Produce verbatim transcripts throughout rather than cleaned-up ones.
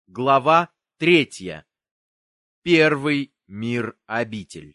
Глава третья. Первый мир-обитель.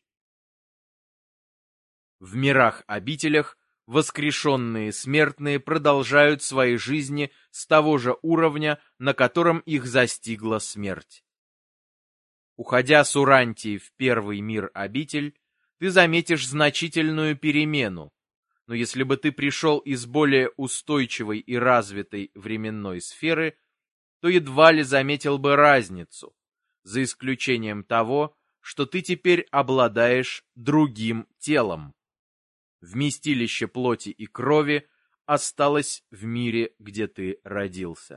В мирах-обителях воскрешенные смертные продолжают свои жизни с того же уровня, на котором их застигла смерть. Уходя с Урантии в первый мир-обитель, ты заметишь значительную перемену, но если бы ты пришел из более устойчивой и развитой временной сферы, то едва ли заметил бы разницу, за исключением того, что ты теперь обладаешь другим телом. Вместилище плоти и крови осталось в мире, где ты родился.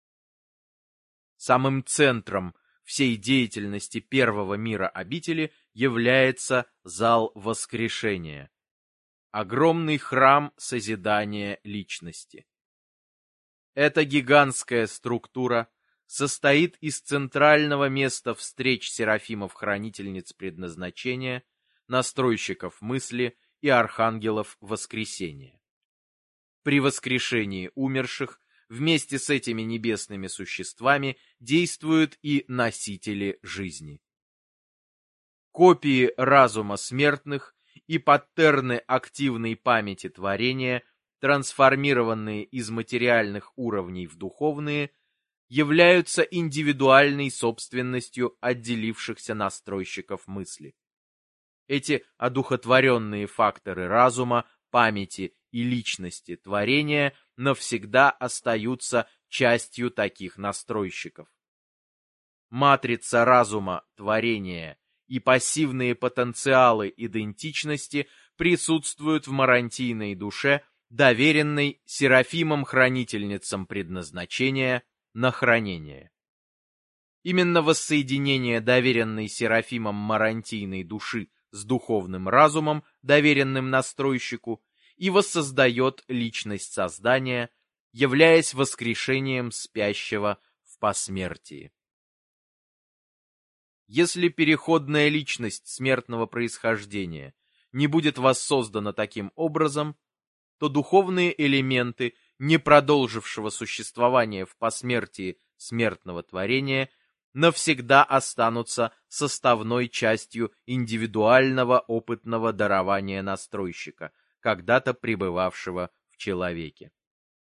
Самым центром всей деятельности первого мира обители является зал воскрешения, огромный храм созидания личности. Эта гигантская структура состоит из центрального места встреч серафимов-хранительниц предназначения, настройщиков мысли и архангелов воскресения. При воскрешении умерших вместе с этими небесными существами действуют и носители жизни. Копии разума смертных и паттерны активной памяти творения, трансформированные из материальных уровней в духовные, являются индивидуальной собственностью отделившихся настройщиков мысли. Эти одухотворенные факторы разума, памяти и личности творения навсегда остаются частью таких настройщиков. Матрица разума, творения и пассивные потенциалы идентичности присутствуют в марантийной душе, доверенной серафимам-хранительницам предназначения на хранение. Именно воссоединение доверенной серафимам марантийной души с духовным разумом, доверенным настройщику, и воссоздает личность создания, являясь воскрешением спящего в посмертии. Если переходная личность смертного происхождения не будет воссоздана таким образом, то духовные элементы, не продолжившего существование в посмертии смертного творения, навсегда останутся составной частью индивидуального опытного дарования настройщика, когда-то пребывавшего в человеке.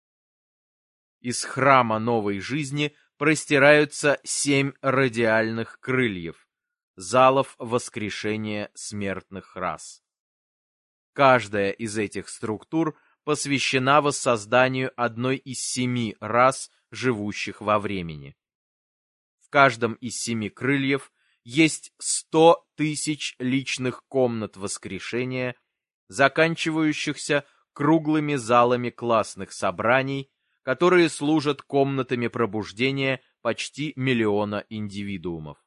Из храма новой жизни простираются семь радиальных крыльев, залов воскрешения смертных рас. Каждая из этих структур посвящена воссозданию одной из семи рас, живущих во времени. В каждом из семи крыльев есть сто тысяч личных комнат воскрешения, заканчивающихся круглыми залами классных собраний, которые служат комнатами пробуждения почти миллиона индивидуумов.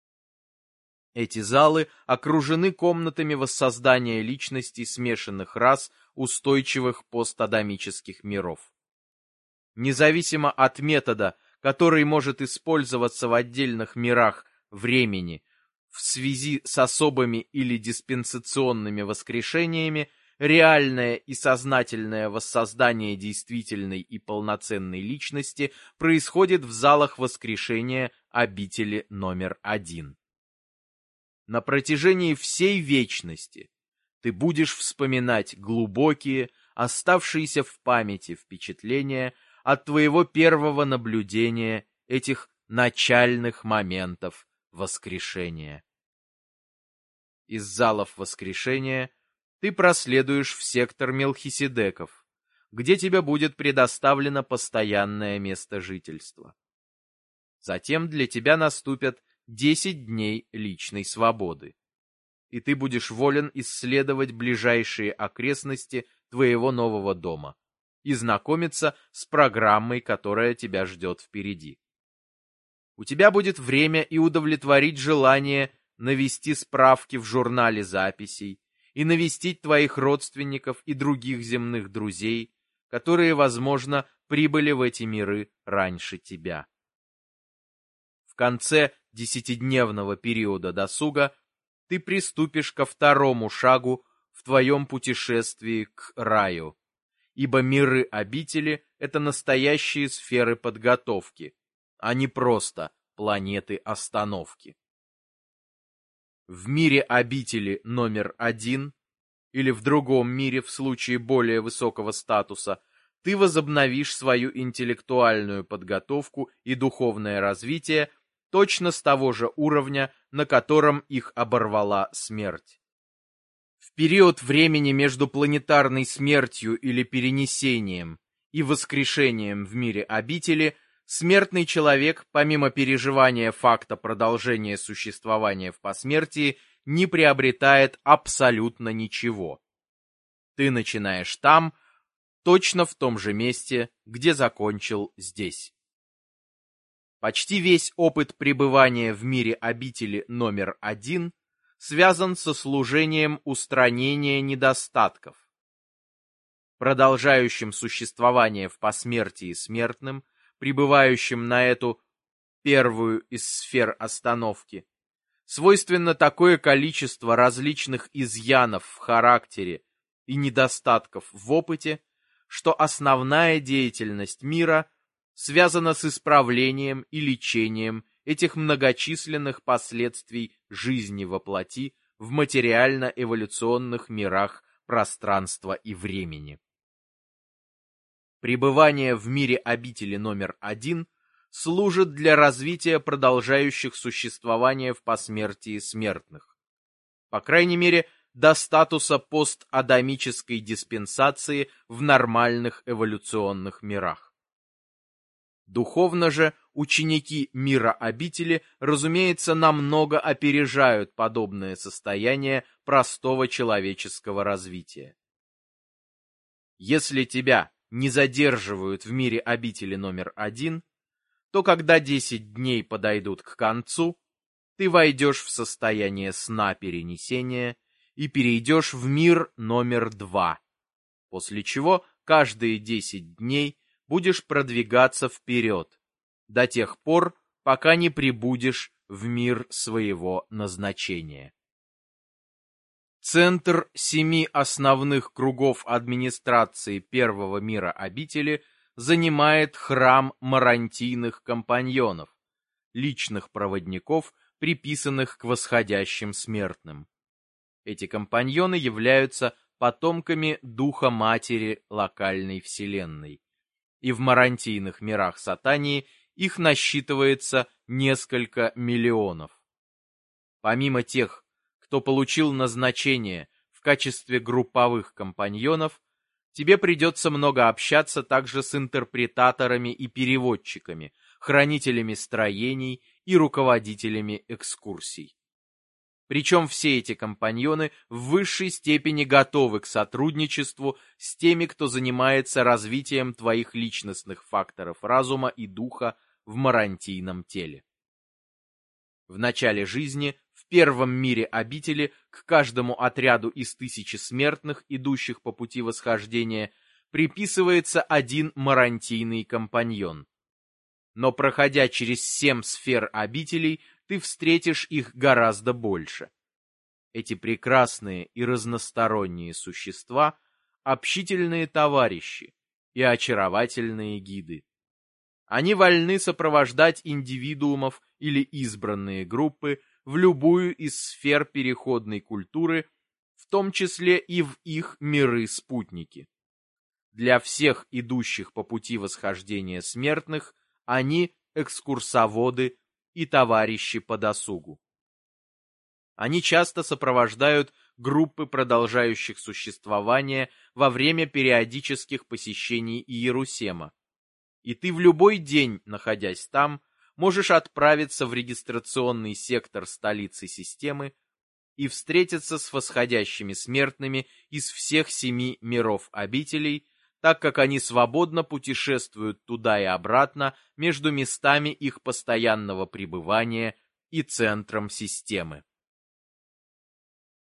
Эти залы окружены комнатами воссоздания личностей смешанных рас устойчивых постадамических миров. Независимо от метода, который может использоваться в отдельных мирах времени в связи с особыми или диспенсационными воскрешениями, реальное и сознательное воссоздание действительной и полноценной личности происходит в залах воскрешения обители номер один. На протяжении всей вечности ты будешь вспоминать глубокие, оставшиеся в памяти впечатления от твоего первого наблюдения этих начальных моментов воскрешения. Из залов воскрешения ты проследуешь в сектор Мелхиседеков, где тебе будет предоставлено постоянное место жительства. Затем для тебя наступят десять дней личной свободы, и ты будешь волен исследовать ближайшие окрестности твоего нового дома и знакомиться с программой, которая тебя ждет впереди. У тебя будет время и удовлетворить желание навести справки в журнале записей и навестить твоих родственников и других земных друзей, которые, возможно, прибыли в эти миры раньше тебя. В конце десятидневного периода досуга ты приступишь ко второму шагу в твоем путешествии к раю, ибо миры-обители — это настоящие сферы подготовки, а не просто планеты остановки. В мире обители номер один или в другом мире в случае более высокого статуса ты возобновишь свою интеллектуальную подготовку и духовное развитие точно с того же уровня, на котором их оборвала смерть. В период времени между планетарной смертью или перенесением и воскрешением в мире обители смертный человек, помимо переживания факта продолжения существования в посмертии, не приобретает абсолютно ничего. Ты начинаешь там, точно в том же месте, где закончил здесь. Почти весь опыт пребывания в мире обители номер один связан со служением устранения недостатков. Продолжающим существование в посмертии смертным, пребывающим на эту первую из сфер остановки, свойственно такое количество различных изъянов в характере и недостатков в опыте, что основная деятельность мира связана с исправлением и лечением этих многочисленных последствий жизни во плоти в материально-эволюционных мирах пространства и времени. Пребывание в мире обители номер один служит для развития продолжающих существование в посмертии смертных. По крайней мере, до статуса постадамической диспенсации в нормальных эволюционных мирах. Духовно же ученики мира обители, разумеется, намного опережают подобное состояние простого человеческого развития. Если тебя не задерживают в мире обители номер один, то когда десять дней подойдут к концу, ты войдешь в состояние сна перенесения и перейдешь в мир номер два, после чего каждые десять дней будешь продвигаться вперед, до тех пор, пока не прибудешь в мир своего назначения. Центр семи основных кругов администрации первого мира обители занимает храм марантийных компаньонов, личных проводников, приписанных к восходящим смертным. Эти компаньоны являются потомками Духа Матери локальной вселенной, и в марантийных мирах Сатании их насчитывается несколько миллионов. Помимо тех, кто получил назначение в качестве групповых компаньонов, тебе придется много общаться также с интерпретаторами и переводчиками, хранителями строений и руководителями экскурсий. Причем все эти компаньоны в высшей степени готовы к сотрудничеству с теми, кто занимается развитием твоих личностных факторов разума и духа в марантийном теле. В начале жизни, в первом мире обители, к каждому отряду из тысячи смертных, идущих по пути восхождения, приписывается один марантийный компаньон. Но проходя через семь сфер обителей, ты встретишь их гораздо больше. Эти прекрасные и разносторонние существа – общительные товарищи и очаровательные гиды. Они вольны сопровождать индивидуумов или избранные группы в любую из сфер переходной культуры, в том числе и в их миры-спутники. Для всех идущих по пути восхождения смертных они экскурсоводы и товарищи по досугу. Они часто сопровождают группы продолжающих существование во время периодических посещений Иерусема. И ты в любой день, находясь там, можешь отправиться в регистрационный сектор столицы системы и встретиться с восходящими смертными из всех семи миров обителей, так как они свободно путешествуют туда и обратно между местами их постоянного пребывания и центром системы.